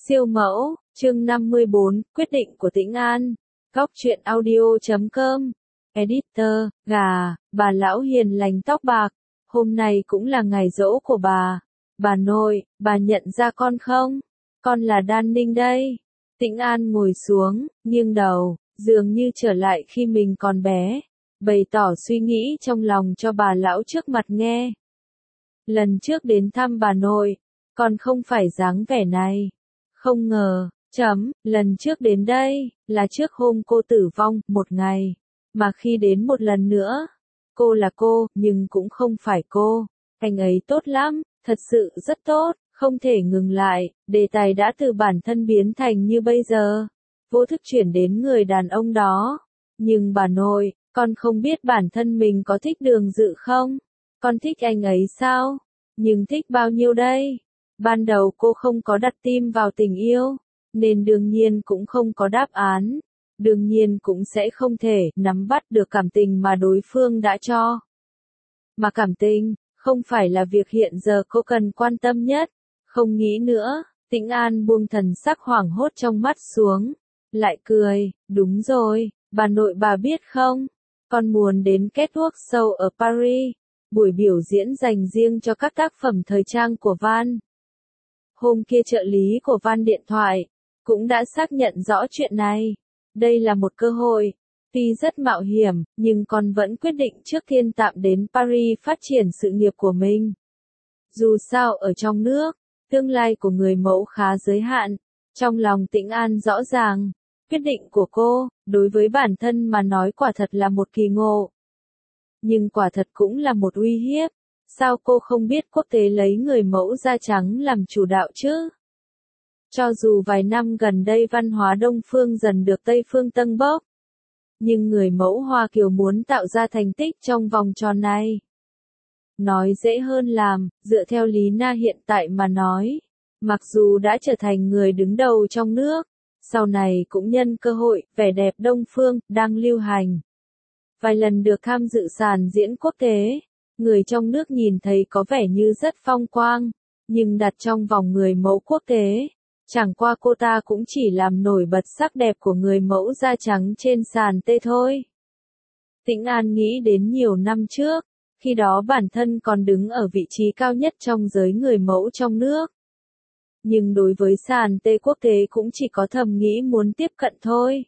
Siêu mẫu, chương 54, quyết định của Tĩnh An. Góc truyện audio.com. Editor, bà lão hiền lành tóc bạc. Hôm nay cũng là ngày giỗ của bà. Bà nội, bà nhận ra con không? Con là Đan Ninh đây. Tĩnh An ngồi xuống, nghiêng đầu, dường như trở lại khi mình còn bé. Bày tỏ suy nghĩ trong lòng cho bà lão trước mặt nghe. Lần trước đến thăm bà nội, con không phải dáng vẻ này. Không ngờ, lần trước đến đây, là trước hôm cô tử vong, một ngày. Mà khi đến một lần nữa, cô là cô, nhưng cũng không phải cô. Anh ấy tốt lắm, thật sự rất tốt, không thể ngừng lại, đề tài đã từ bản thân biến thành như bây giờ. Vô thức chuyển đến người đàn ông đó. Nhưng bà nội, con không biết bản thân mình có thích Đường Dự không? Con thích anh ấy sao? Nhưng thích bao nhiêu đây? Ban đầu cô không có đặt tim vào tình yêu, nên đương nhiên cũng không có đáp án. Đương nhiên cũng sẽ không thể nắm bắt được cảm tình mà đối phương đã cho. Mà cảm tình, không phải là việc hiện giờ cô cần quan tâm nhất. Không nghĩ nữa, Tĩnh An buông thần sắc hoảng hốt trong mắt xuống. Lại cười, đúng rồi, bà nội bà biết không? Con muốn đến Catwalk Show ở Paris. Buổi biểu diễn dành riêng cho các tác phẩm thời trang của Van. Hôm kia trợ lý của Van điện thoại, cũng đã xác nhận rõ chuyện này. Đây là một cơ hội, tuy rất mạo hiểm, nhưng con vẫn quyết định trước tiên tạm đến Paris phát triển sự nghiệp của mình. Dù sao ở trong nước, tương lai của người mẫu khá giới hạn. Trong lòng Tĩnh An rõ ràng, quyết định của cô, đối với bản thân mà nói quả thật là một kỳ ngộ. Nhưng quả thật cũng là một uy hiếp. Sao cô không biết quốc tế lấy người mẫu da trắng làm chủ đạo chứ? Cho dù vài năm gần đây văn hóa Đông phương dần được Tây phương tâng bốc, nhưng người mẫu Hoa Kiều muốn tạo ra thành tích trong vòng tròn này. Nói dễ hơn làm, dựa theo Lý Na hiện tại mà nói, mặc dù đã trở thành người đứng đầu trong nước, sau này cũng nhân cơ hội, vẻ đẹp Đông phương, đang lưu hành. Vài lần được tham dự sàn diễn quốc tế, người trong nước nhìn thấy có vẻ như rất phong quang, nhưng đặt trong vòng người mẫu quốc tế, chẳng qua cô ta cũng chỉ làm nổi bật sắc đẹp của người mẫu da trắng trên sàn tê thôi. Tĩnh An nghĩ đến nhiều năm trước, khi đó bản thân còn đứng ở vị trí cao nhất trong giới người mẫu trong nước. Nhưng đối với sàn tê quốc tế cũng chỉ có thầm nghĩ muốn tiếp cận thôi.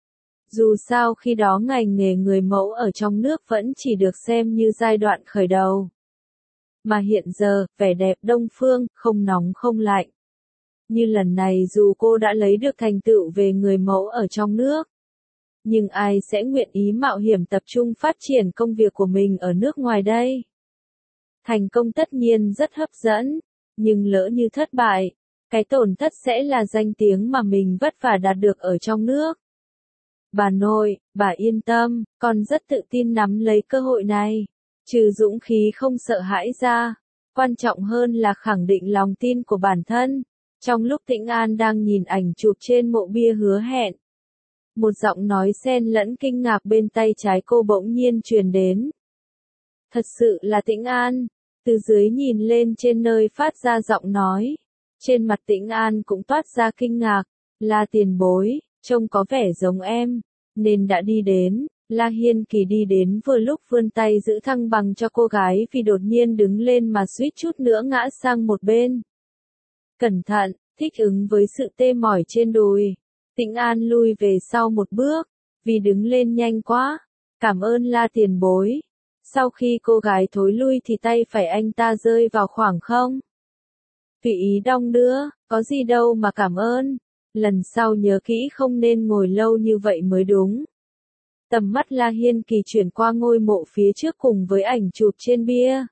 Dù sao khi đó ngành nghề người mẫu ở trong nước vẫn chỉ được xem như giai đoạn khởi đầu. Mà hiện giờ, vẻ đẹp Đông phương, không nóng không lạnh. Như lần này dù cô đã lấy được thành tựu về người mẫu ở trong nước, nhưng ai sẽ nguyện ý mạo hiểm tập trung phát triển công việc của mình ở nước ngoài đây? Thành công tất nhiên rất hấp dẫn, nhưng lỡ như thất bại, cái tổn thất sẽ là danh tiếng mà mình vất vả đạt được ở trong nước. Bà nội, bà yên tâm, con rất tự tin nắm lấy cơ hội này. Trừ dũng khí không sợ hãi ra, quan trọng hơn là khẳng định lòng tin của bản thân. Trong lúc Tĩnh An đang nhìn ảnh chụp trên mộ bia hứa hẹn, một giọng nói xen lẫn kinh ngạc bên tay trái cô bỗng nhiên truyền đến. Thật sự là Tĩnh An. Từ dưới nhìn lên trên nơi phát ra giọng nói, trên mặt Tĩnh An cũng toát ra kinh ngạc. Là tiền bối, trông có vẻ giống em, nên đã đi đến. La Hiên Kỳ đi đến vừa lúc vươn tay giữ thăng bằng cho cô gái vì đột nhiên đứng lên mà suýt chút nữa ngã sang một bên. Cẩn thận, thích ứng với sự tê mỏi trên đùi. Tĩnh An lui về sau một bước, vì đứng lên nhanh quá. Cảm ơn La tiền bối. Sau khi cô gái thối lui thì tay phải anh ta rơi vào khoảng không. Tùy ý đong đưa, có gì đâu mà cảm ơn. Lần sau nhớ kỹ không nên ngồi lâu như vậy mới đúng. Tầm mắt La Hiên Kỳ chuyển qua ngôi mộ phía trước cùng với ảnh chụp trên bia.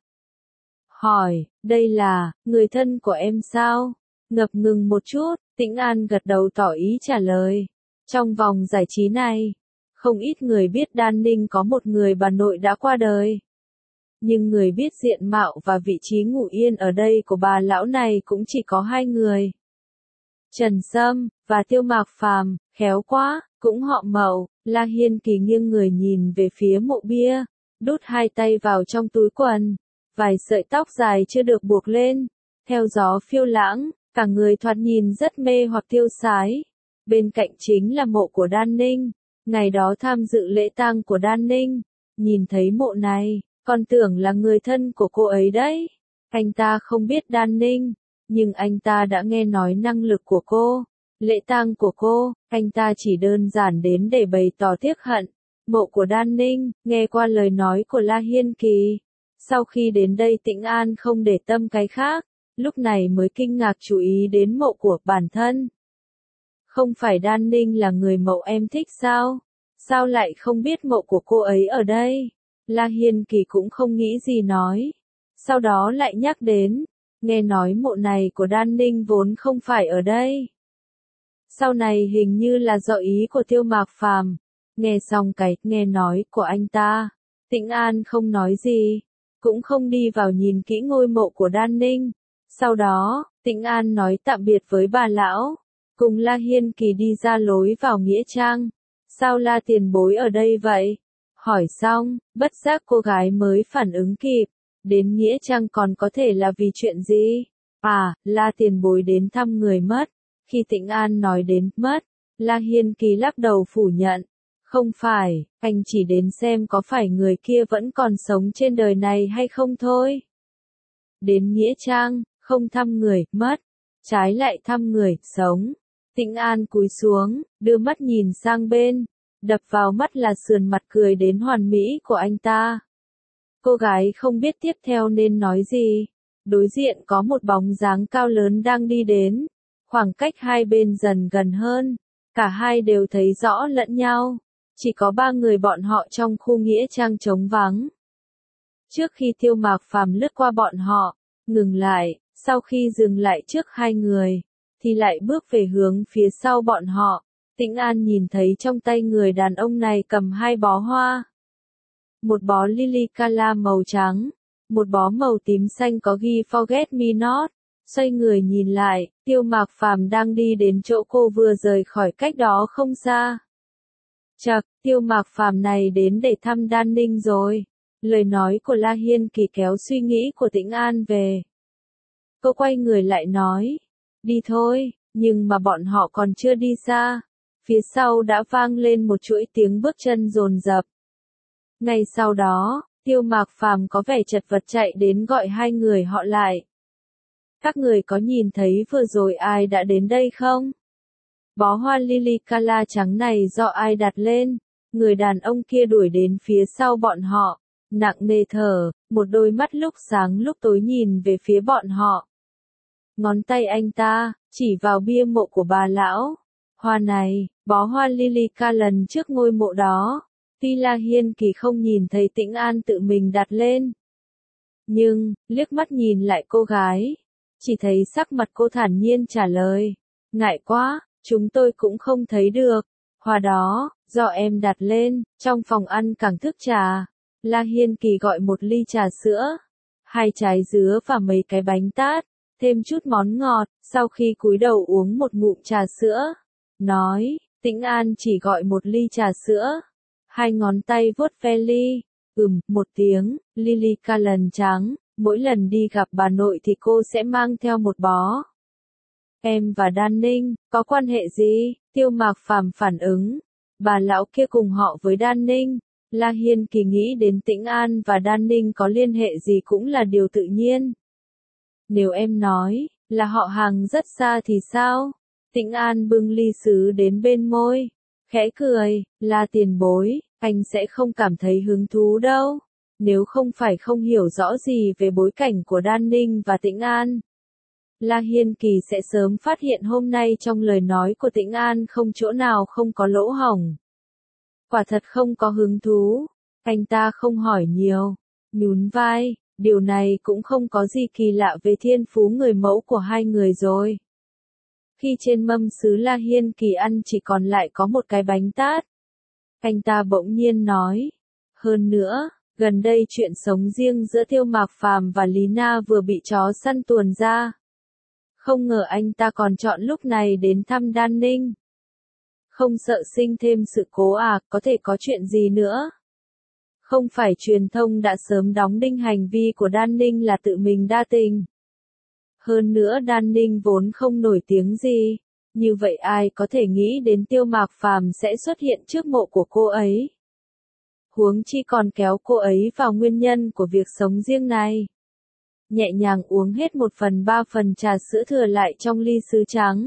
Hỏi, đây là, người thân của em sao? Ngập ngừng một chút, Tĩnh An gật đầu tỏ ý trả lời. Trong vòng giải trí này, không ít người biết Đan Ninh có một người bà nội đã qua đời. Nhưng người biết diện mạo và vị trí ngủ yên ở đây của bà lão này cũng chỉ có hai người. Trần Sâm, và Tiêu Mạc Phàm, khéo quá, cũng họ Mậu. La Hiên Kỳ nghiêng người nhìn về phía mộ bia, đút hai tay vào trong túi quần. Vài sợi tóc dài chưa được buộc lên, theo gió phiêu lãng, Cả người thoạt nhìn rất mê hoặc tiêu sái. Bên cạnh chính là mộ của Đan Ninh. Ngày đó tham dự lễ tang của Đan Ninh. Nhìn thấy mộ này, còn tưởng là người thân của cô ấy đấy. Anh ta không biết Đan Ninh, nhưng anh ta đã nghe nói năng lực của cô. Lễ tang của cô, anh ta chỉ đơn giản đến để bày tỏ tiếc hận. Mộ của Đan Ninh, nghe qua lời nói của La Hiên Kỳ. Sau khi đến đây Tĩnh An không để tâm cái khác, lúc này mới kinh ngạc chú ý đến mộ của bản thân. Không phải Đan Ninh là người mẫu em thích sao? Sao lại không biết mộ của cô ấy ở đây? La Hiên Kỳ cũng không nghĩ gì nói. Sau đó lại nhắc đến, nghe nói mộ này của Đan Ninh vốn không phải ở đây. Sau này hình như là do ý của Tiêu Mạc Phàm. Nghe xong cái nghe nói của anh ta, Tĩnh An không nói gì, cũng không đi vào nhìn kỹ ngôi mộ của Đan Ninh. Sau đó, Tĩnh An nói tạm biệt với bà lão, cùng La Hiên Kỳ đi ra lối vào nghĩa trang. Sao La tiền bối ở đây vậy? Hỏi xong, bất giác cô gái mới phản ứng kịp, đến nghĩa trang còn có thể là vì chuyện gì? À, La tiền bối đến thăm người mất. Khi Tĩnh An nói đến mất, La Hiên Kỳ lắc đầu phủ nhận. Không phải, anh chỉ đến xem có phải người kia vẫn còn sống trên đời này hay không thôi. Đến nghĩa trang, không thăm người mất, trái lại thăm người sống. Tĩnh An cúi xuống, đưa mắt nhìn sang bên, đập vào mắt là sườn mặt cười đến hoàn mỹ của anh ta. Cô gái không biết tiếp theo nên nói gì. Đối diện có một bóng dáng cao lớn đang đi đến. Khoảng cách hai bên dần gần hơn, cả hai đều thấy rõ lẫn nhau. Chỉ có 3 người bọn họ trong khu nghĩa trang trống vắng. Trước khi Tiêu Mạc Phàm lướt qua bọn họ, ngừng lại, sau khi dừng lại trước 2 người, thì lại bước về hướng phía sau bọn họ. Tĩnh An nhìn thấy trong tay người đàn ông này cầm 2 bó hoa. Một bó lily cala màu trắng, một bó màu tím xanh có ghi Forget Me Not. Xoay người nhìn lại, Tiêu Mạc Phàm đang đi đến chỗ cô vừa rời khỏi cách đó không xa. Chậc, Tiêu Mạc Phàm này đến để thăm Đan Ninh rồi. Lời nói của La Hiên Kỳ kéo suy nghĩ của Tĩnh An về. Cô quay người lại nói, đi thôi, nhưng mà bọn họ còn chưa đi xa. Phía sau đã vang lên một chuỗi tiếng bước chân dồn dập. Ngay sau đó, Tiêu Mạc Phàm có vẻ chật vật chạy đến gọi 2 người họ lại. Các người có nhìn thấy vừa rồi ai đã đến đây không? Bó hoa lily cala trắng này do ai đặt lên? Người đàn ông kia đuổi đến phía sau bọn họ, nặng nề thở, một đôi mắt lúc sáng lúc tối nhìn về phía bọn họ. Ngón tay anh ta chỉ vào bia mộ của bà lão. Hoa này, bó hoa lily cala lần trước ngôi mộ đó. Tuy La Hiên Kỳ không nhìn thấy Tĩnh An tự mình đặt lên, nhưng liếc mắt nhìn lại cô gái, chỉ thấy sắc mặt cô thản nhiên trả lời, ngại quá, chúng tôi cũng không thấy được. Hoa đó, do em đặt lên. Trong phòng ăn cảng thức trà, La Hiên Kỳ gọi một ly trà sữa, 2 trái dứa và mấy cái bánh tát, thêm chút món ngọt. Sau khi cúi đầu uống một ngụm trà sữa, nói, Tĩnh An chỉ gọi một ly trà sữa. 2 ngón tay vuốt ve ly, một tiếng, lily cala trắng. Mỗi lần đi gặp bà nội thì cô sẽ mang theo một bó. Em và Đan Ninh, có quan hệ gì? Tiêu Mạc Phàm phản ứng. Bà lão kia cùng họ với Đan Ninh. La Hiên Kỳ nghĩ đến Tĩnh An và Đan Ninh có liên hệ gì cũng là điều tự nhiên. Nếu em nói, là họ hàng rất xa thì sao? Tĩnh An bưng ly sứ đến bên môi, khẽ cười, La tiền bối, anh sẽ không cảm thấy hứng thú đâu. Nếu không phải không hiểu rõ gì về bối cảnh của Đan Ninh và Tĩnh An, La Hiên Kỳ sẽ sớm phát hiện hôm nay trong lời nói của Tĩnh An không chỗ nào không có lỗ hổng. Quả thật không có hứng thú. Anh ta không hỏi nhiều, nhún vai, điều này cũng không có gì kỳ lạ về thiên phú người mẫu của 2 người rồi. Khi trên mâm sứ La Hiên Kỳ ăn chỉ còn lại có một cái bánh tát, anh ta bỗng nhiên nói, hơn nữa, gần đây chuyện sống riêng giữa Tiêu Mạc Phàm và Lý Na vừa bị chó săn tuồn ra. Không ngờ anh ta còn chọn lúc này đến thăm Đan Ninh. Không sợ sinh thêm sự cố à, có thể có chuyện gì nữa? Không phải truyền thông đã sớm đóng đinh hành vi của Đan Ninh là tự mình đa tình. Hơn nữa Đan Ninh vốn không nổi tiếng gì. Như vậy ai có thể nghĩ đến Tiêu Mạc Phàm sẽ xuất hiện trước mộ của cô ấy. Huống chi còn kéo cô ấy vào nguyên nhân của việc sống riêng này. Nhẹ nhàng uống hết 1/3 phần trà sữa thừa lại trong ly sứ trắng.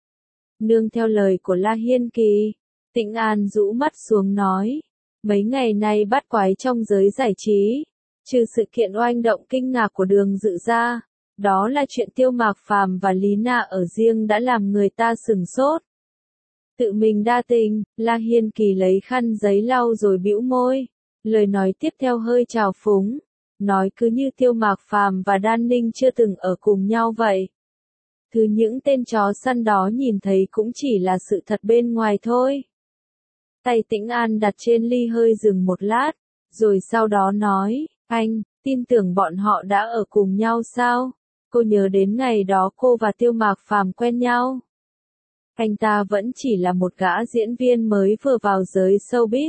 Nương theo lời của La Hiên Kỳ, Tĩnh An rũ mắt xuống nói, mấy ngày nay bát quái trong giới giải trí, trừ sự kiện oanh động kinh ngạc của Đường Dự ra, đó là chuyện Tiêu Mạc Phàm và Lý Na ở riêng đã làm người ta sửng sốt. Tự mình đa tình, La Hiên Kỳ lấy khăn giấy lau rồi bĩu môi, lời nói tiếp theo hơi trào phúng, nói cứ như Tiêu Mạc Phàm và Đan Ninh chưa từng ở cùng nhau vậy. Thứ những tên chó săn đó nhìn thấy cũng chỉ là sự thật bên ngoài thôi. Tay Tĩnh An đặt trên ly hơi dừng một lát, rồi sau đó nói, anh, tin tưởng bọn họ đã ở cùng nhau sao? Cô nhớ đến ngày đó cô và Tiêu Mạc Phàm quen nhau. Anh ta vẫn chỉ là một gã diễn viên mới vừa vào giới showbiz.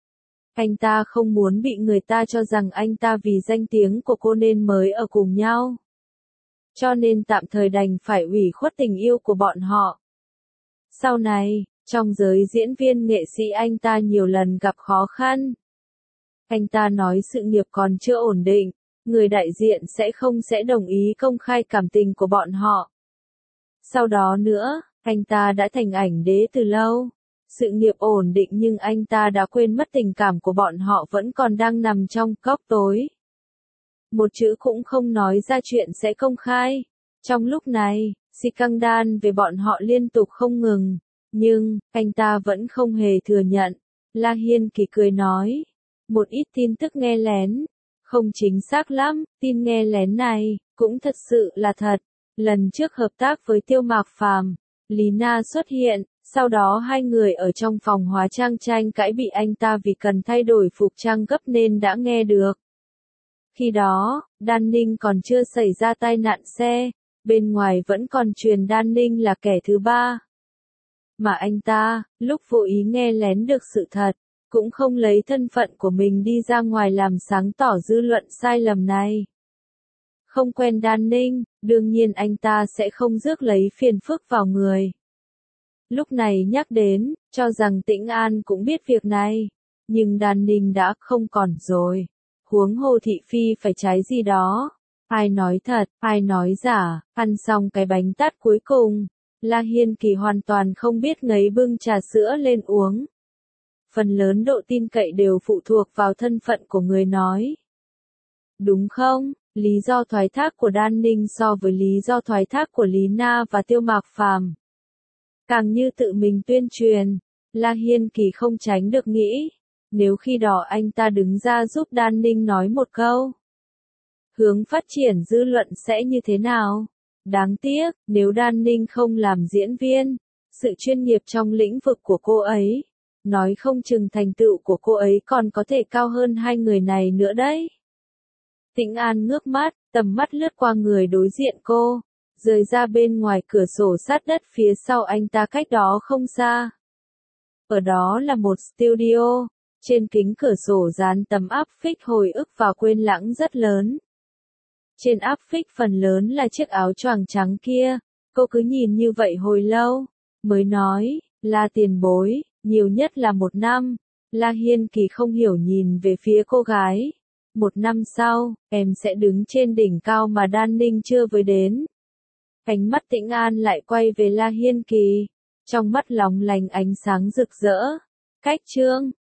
Anh ta không muốn bị người ta cho rằng anh ta vì danh tiếng của cô nên mới ở cùng nhau. Cho nên tạm thời đành phải ủy khuất tình yêu của bọn họ. Sau này, trong giới diễn viên nghệ sĩ anh ta nhiều lần gặp khó khăn. Anh ta nói sự nghiệp còn chưa ổn định, người đại diện sẽ đồng ý công khai cảm tình của bọn họ. Sau đó nữa, anh ta đã thành ảnh đế từ lâu. Sự nghiệp ổn định nhưng anh ta đã quên mất tình cảm của bọn họ vẫn còn đang nằm trong góc tối. Một chữ cũng không nói ra chuyện sẽ công khai. Trong lúc này, scandal về bọn họ liên tục không ngừng. Nhưng, anh ta vẫn không hề thừa nhận. La Hiên Kỳ cười nói. Một ít tin tức nghe lén. Không chính xác lắm, tin nghe lén này, cũng thật sự là thật. Lần trước hợp tác với Tiêu Mạc Phàm, Lý Na xuất hiện, sau đó hai người ở trong phòng hóa trang tranh cãi bị anh ta vì cần thay đổi phục trang gấp nên đã nghe được. Khi đó, Đan Ninh còn chưa xảy ra tai nạn xe, bên ngoài vẫn còn truyền Đan Ninh là kẻ thứ ba. Mà anh ta, lúc vô ý nghe lén được sự thật, cũng không lấy thân phận của mình đi ra ngoài làm sáng tỏ dư luận sai lầm này. Không quen Đan Ninh, đương nhiên anh ta sẽ không rước lấy phiền phức vào người. Lúc này nhắc đến, cho rằng Tĩnh An cũng biết việc này, nhưng Đan Ninh đã không còn rồi. Huống hồ thị phi phải trái gì đó. Ai nói thật, ai nói giả, ăn xong cái bánh tát cuối cùng. La Hiên Kỳ hoàn toàn không biết ngấy bưng trà sữa lên uống. Phần lớn độ tin cậy đều phụ thuộc vào thân phận của người nói. Đúng không? Lý do thoái thác của Đan Ninh so với lý do thoái thác của Lý Na và Tiêu Mạc Phàm càng như tự mình tuyên truyền. La Hiên Kỳ không tránh được nghĩ, nếu khi đó anh ta đứng ra giúp Đan Ninh nói một câu, hướng phát triển dư luận sẽ như thế nào? Đáng tiếc, nếu Đan Ninh không làm diễn viên, sự chuyên nghiệp trong lĩnh vực của cô ấy, nói không chừng thành tựu của cô ấy còn có thể cao hơn hai người này nữa đấy. Tĩnh An ngước mắt, tầm mắt lướt qua người đối diện cô, rời ra bên ngoài cửa sổ sát đất phía sau anh ta cách đó không xa. Ở đó là một studio, trên kính cửa sổ dán tấm áp phích hồi ức và quên lãng rất lớn. Trên áp phích phần lớn là chiếc áo choàng trắng kia, cô cứ nhìn như vậy hồi lâu, mới nói, là tiền bối, nhiều nhất là 1 năm. La Hiên Kỳ không hiểu nhìn về phía cô gái. 1 năm sau, em sẽ đứng trên đỉnh cao mà Đan Ninh chưa với đến. Ánh mắt Tĩnh An lại quay về La Hiên Kỳ, trong mắt lóng lánh ánh sáng rực rỡ. Cách chương